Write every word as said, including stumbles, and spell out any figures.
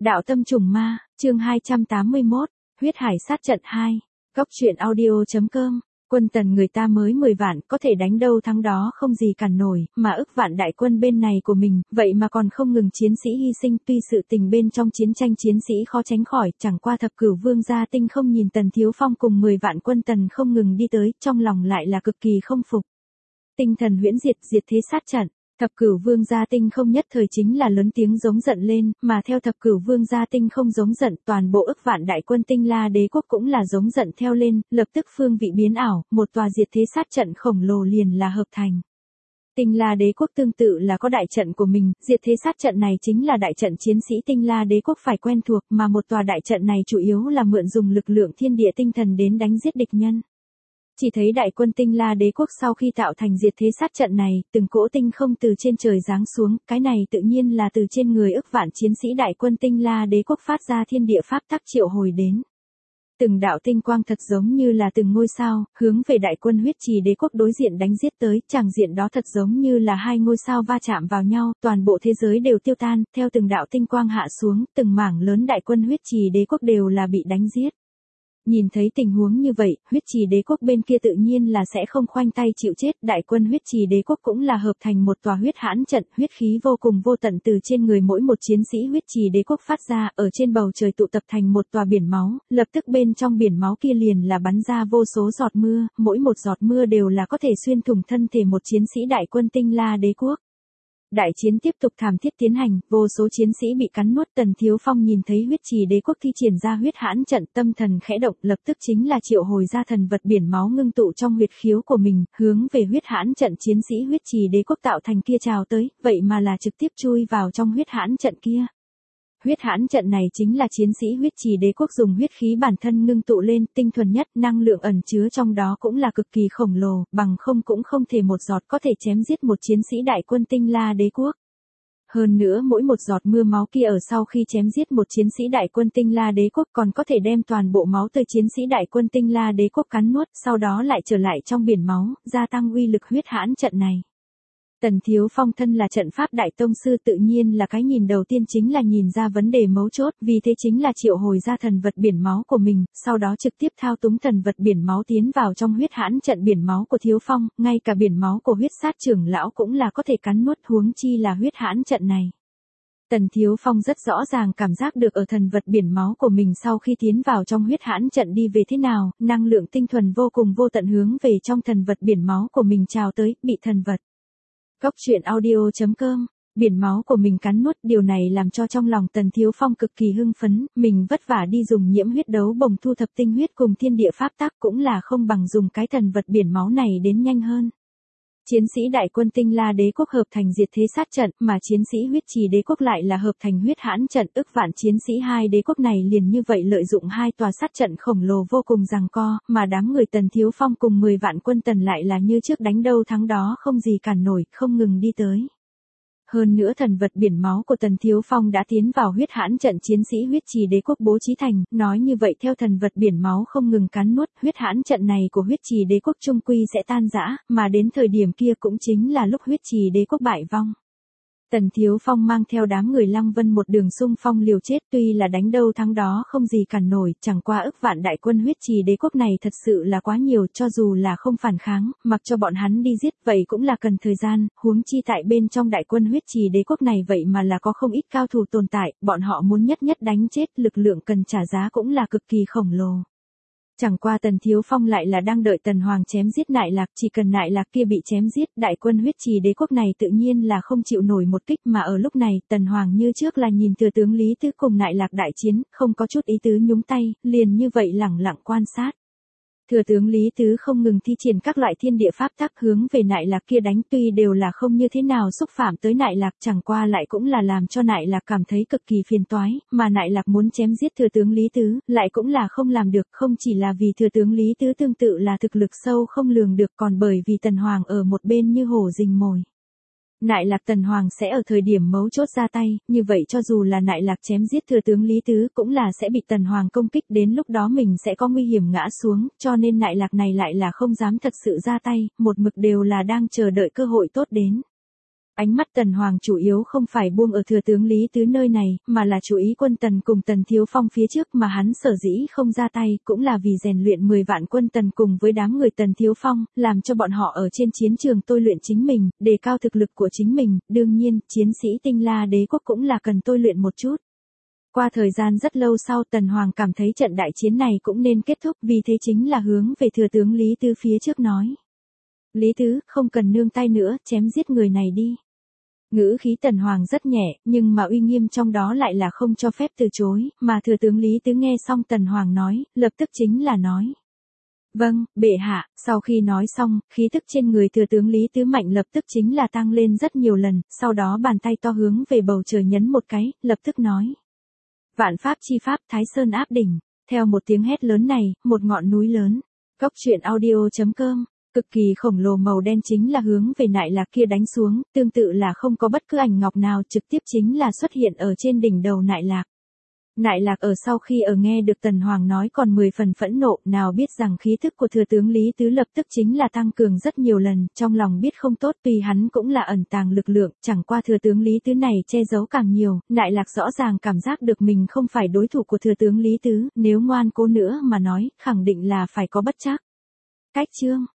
Đạo tâm trùng ma, chương hai trăm tám mươi mốt, huyết hải sát trận hai. Góc truyện audio.com. Quân Tần người ta mới mười vạn, có thể đánh đâu thắng đó không gì cản nổi, mà ức vạn đại quân bên này của mình, vậy mà còn không ngừng chiến sĩ hy sinh. Tuy sự tình bên trong chiến tranh chiến sĩ khó tránh khỏi, chẳng qua thập cửu vương gia tinh không nhìn Tần Thiếu Phong cùng mười vạn quân Tần không ngừng đi tới, trong lòng lại là cực kỳ không phục. Tinh thần huyễn diệt, diệt thế sát trận. Thập cửu vương gia tinh không nhất thời chính là lớn tiếng giống giận lên, mà theo thập cửu vương gia tinh không giống giận, toàn bộ ức vạn đại quân Tinh La đế quốc cũng là giống giận theo lên, lập tức phương vị biến ảo, một tòa diệt thế sát trận khổng lồ liền là hợp thành. Tinh La đế quốc tương tự là có đại trận của mình, diệt thế sát trận này chính là đại trận chiến sĩ Tinh La đế quốc phải quen thuộc, mà một tòa đại trận này chủ yếu là mượn dùng lực lượng thiên địa tinh thần đến đánh giết địch nhân. Chỉ thấy đại quân Tinh La đế quốc sau khi tạo thành diệt thế sát trận này, từng cỗ tinh không từ trên trời giáng xuống, cái này tự nhiên là từ trên người ức vạn chiến sĩ đại quân Tinh La đế quốc phát ra thiên địa pháp tắc triệu hồi đến. Từng đạo tinh quang thật giống như là từng ngôi sao, hướng về đại quân huyết trì đế quốc đối diện đánh giết tới, tràng diện đó thật giống như là hai ngôi sao va chạm vào nhau, toàn bộ thế giới đều tiêu tan, theo từng đạo tinh quang hạ xuống, từng mảng lớn đại quân huyết trì đế quốc đều là bị đánh giết. Nhìn thấy tình huống như vậy, huyết trì đế quốc bên kia tự nhiên là sẽ không khoanh tay chịu chết, đại quân huyết trì đế quốc cũng là hợp thành một tòa huyết hãn trận, huyết khí vô cùng vô tận từ trên người mỗi một chiến sĩ huyết trì đế quốc phát ra, ở trên bầu trời tụ tập thành một tòa biển máu, lập tức bên trong biển máu kia liền là bắn ra vô số giọt mưa, mỗi một giọt mưa đều là có thể xuyên thủng thân thể một chiến sĩ đại quân Tinh La đế quốc. Đại chiến tiếp tục thảm thiết tiến hành, vô số chiến sĩ bị cắn nuốt. Tần Thiếu Phong nhìn thấy huyết trì đế quốc thi triển ra huyết hãn trận, tâm thần khẽ động, lập tức chính là triệu hồi ra thần vật biển máu ngưng tụ trong huyệt khiếu của mình, hướng về huyết hãn trận chiến sĩ huyết trì đế quốc tạo thành kia chào tới, vậy mà là trực tiếp chui vào trong huyết hãn trận kia. Huyết hãn trận này chính là chiến sĩ huyết trì đế quốc dùng huyết khí bản thân ngưng tụ lên, tinh thuần nhất, năng lượng ẩn chứa trong đó cũng là cực kỳ khổng lồ, bằng không cũng không thể một giọt có thể chém giết một chiến sĩ đại quân Tinh La đế quốc. Hơn nữa mỗi một giọt mưa máu kia ở sau khi chém giết một chiến sĩ đại quân Tinh La đế quốc còn có thể đem toàn bộ máu từ chiến sĩ đại quân Tinh La đế quốc cắn nuốt, sau đó lại trở lại trong biển máu, gia tăng uy lực huyết hãn trận này. Tần Thiếu Phong thân là trận pháp đại tông sư tự nhiên là cái nhìn đầu tiên chính là nhìn ra vấn đề mấu chốt, vì thế chính là triệu hồi ra thần vật biển máu của mình, sau đó trực tiếp thao túng thần vật biển máu tiến vào trong huyết hãn trận biển máu của Thiếu Phong, ngay cả biển máu của huyết sát trưởng lão cũng là có thể cắn nuốt, huống chi là huyết hãn trận này. Tần Thiếu Phong rất rõ ràng cảm giác được ở thần vật biển máu của mình sau khi tiến vào trong huyết hãn trận đi về thế nào, năng lượng tinh thuần vô cùng vô tận hướng về trong thần vật biển máu của mình trào tới, bị thần vật. Góc truyện audio.com, biển máu của mình cắn nuốt, điều này làm cho trong lòng Tần Thiếu Phong cực kỳ hưng phấn, mình vất vả đi dùng nhiễm huyết đấu bồng thu thập tinh huyết cùng thiên địa pháp tắc cũng là không bằng dùng cái thần vật biển máu này đến nhanh hơn. Chiến sĩ đại quân Tinh La đế quốc hợp thành diệt thế sát trận, mà chiến sĩ huyết trì đế quốc lại là hợp thành huyết hãn trận, ức vạn chiến sĩ hai đế quốc này liền như vậy lợi dụng hai tòa sát trận khổng lồ vô cùng giằng co, mà đám người Tần Thiếu Phong cùng mười vạn quân Tần lại là như trước đánh đâu thắng đó không gì cản nổi, không ngừng đi tới. Hơn nữa thần vật biển máu của Tần Thiếu Phong đã tiến vào huyết hãn trận chiến sĩ huyết trì đế quốc bố trí thành, nói như vậy theo thần vật biển máu không ngừng cắn nuốt, huyết hãn trận này của huyết trì đế quốc trung quy sẽ tan rã, mà đến thời điểm kia cũng chính là lúc huyết trì đế quốc bại vong. Tần Thiếu Phong mang theo đám người Lăng Vân một đường xung phong liều chết, tuy là đánh đâu thắng đó không gì cản nổi, chẳng qua ức vạn đại quân huyết trì đế quốc này thật sự là quá nhiều, cho dù là không phản kháng, mặc cho bọn hắn đi giết vậy cũng là cần thời gian, huống chi tại bên trong đại quân huyết trì đế quốc này vậy mà là có không ít cao thủ tồn tại, bọn họ muốn nhất nhất đánh chết, lực lượng cần trả giá cũng là cực kỳ khổng lồ. Chẳng qua Tần Thiếu Phong lại là đang đợi Tần Hoàng chém giết Nại Lạc, chỉ cần Nại Lạc kia bị chém giết, đại quân huyết trì đế quốc này tự nhiên là không chịu nổi một kích, mà ở lúc này, Tần Hoàng như trước là nhìn thừa tướng Lý Tứ cùng Nại Lạc đại chiến, không có chút ý tứ nhúng tay, liền như vậy lẳng lặng quan sát. Thừa tướng Lý Tứ không ngừng thi triển các loại thiên địa pháp tắc hướng về Nại Lạc kia đánh, tuy đều là không như thế nào xúc phạm tới Nại Lạc, chẳng qua lại cũng là làm cho Nại Lạc cảm thấy cực kỳ phiền toái, mà Nại Lạc muốn chém giết thừa tướng Lý Tứ, lại cũng là không làm được, không chỉ là vì thừa tướng Lý Tứ tương tự là thực lực sâu không lường được, còn bởi vì Tần Hoàng ở một bên như hổ rình mồi. Nại Lạc Tần Hoàng sẽ ở thời điểm mấu chốt ra tay, như vậy cho dù là Nại Lạc chém giết thừa tướng Lý Tứ cũng là sẽ bị Tần Hoàng công kích, đến lúc đó mình sẽ có nguy hiểm ngã xuống, cho nên Nại Lạc này lại là không dám thật sự ra tay, một mực đều là đang chờ đợi cơ hội tốt đến. Ánh mắt Tần Hoàng chủ yếu không phải buông ở thừa tướng Lý Tứ nơi này, mà là chú ý quân Tần cùng Tần Thiếu Phong phía trước mà hắn sở dĩ không ra tay, cũng là vì rèn luyện mười vạn quân Tần cùng với đám người Tần Thiếu Phong, làm cho bọn họ ở trên chiến trường tôi luyện chính mình, đề cao thực lực của chính mình, đương nhiên, chiến sĩ Tinh La Đế quốc cũng là cần tôi luyện một chút. Qua thời gian rất lâu sau Tần Hoàng cảm thấy trận đại chiến này cũng nên kết thúc, vì thế chính là hướng về thừa tướng Lý Tứ phía trước nói. Lý Tứ, không cần nương tay nữa, chém giết người này đi. Ngữ khí Tần Hoàng rất nhẹ, nhưng mà uy nghiêm trong đó lại là không cho phép từ chối, mà thừa tướng Lý Tứ nghe xong Tần Hoàng nói, lập tức chính là nói. Vâng, bệ hạ, sau khi nói xong, khí tức trên người thừa tướng Lý Tứ mạnh lập tức chính là tăng lên rất nhiều lần, sau đó bàn tay to hướng về bầu trời nhấn một cái, lập tức nói. Vạn pháp chi pháp Thái Sơn áp đỉnh, theo một tiếng hét lớn này, một ngọn núi lớn. Cốc truyện audio chấm com. Cực kỳ khổng lồ màu đen chính là hướng về nại lạc kia đánh xuống, tương tự là không có bất cứ ảnh ngọc nào trực tiếp chính là xuất hiện ở trên đỉnh đầu nại lạc. Nại lạc ở sau khi ở nghe được Tần Hoàng nói còn mười phần phẫn nộ, nào biết rằng khí thức của thừa tướng Lý Tứ lập tức chính là tăng cường rất nhiều lần, trong lòng biết không tốt tuy hắn cũng là ẩn tàng lực lượng, chẳng qua thừa tướng Lý Tứ này che giấu càng nhiều, nại lạc rõ ràng cảm giác được mình không phải đối thủ của thừa tướng Lý Tứ, nếu ngoan cố nữa mà nói, khẳng định là phải có bất trắc. Cách chương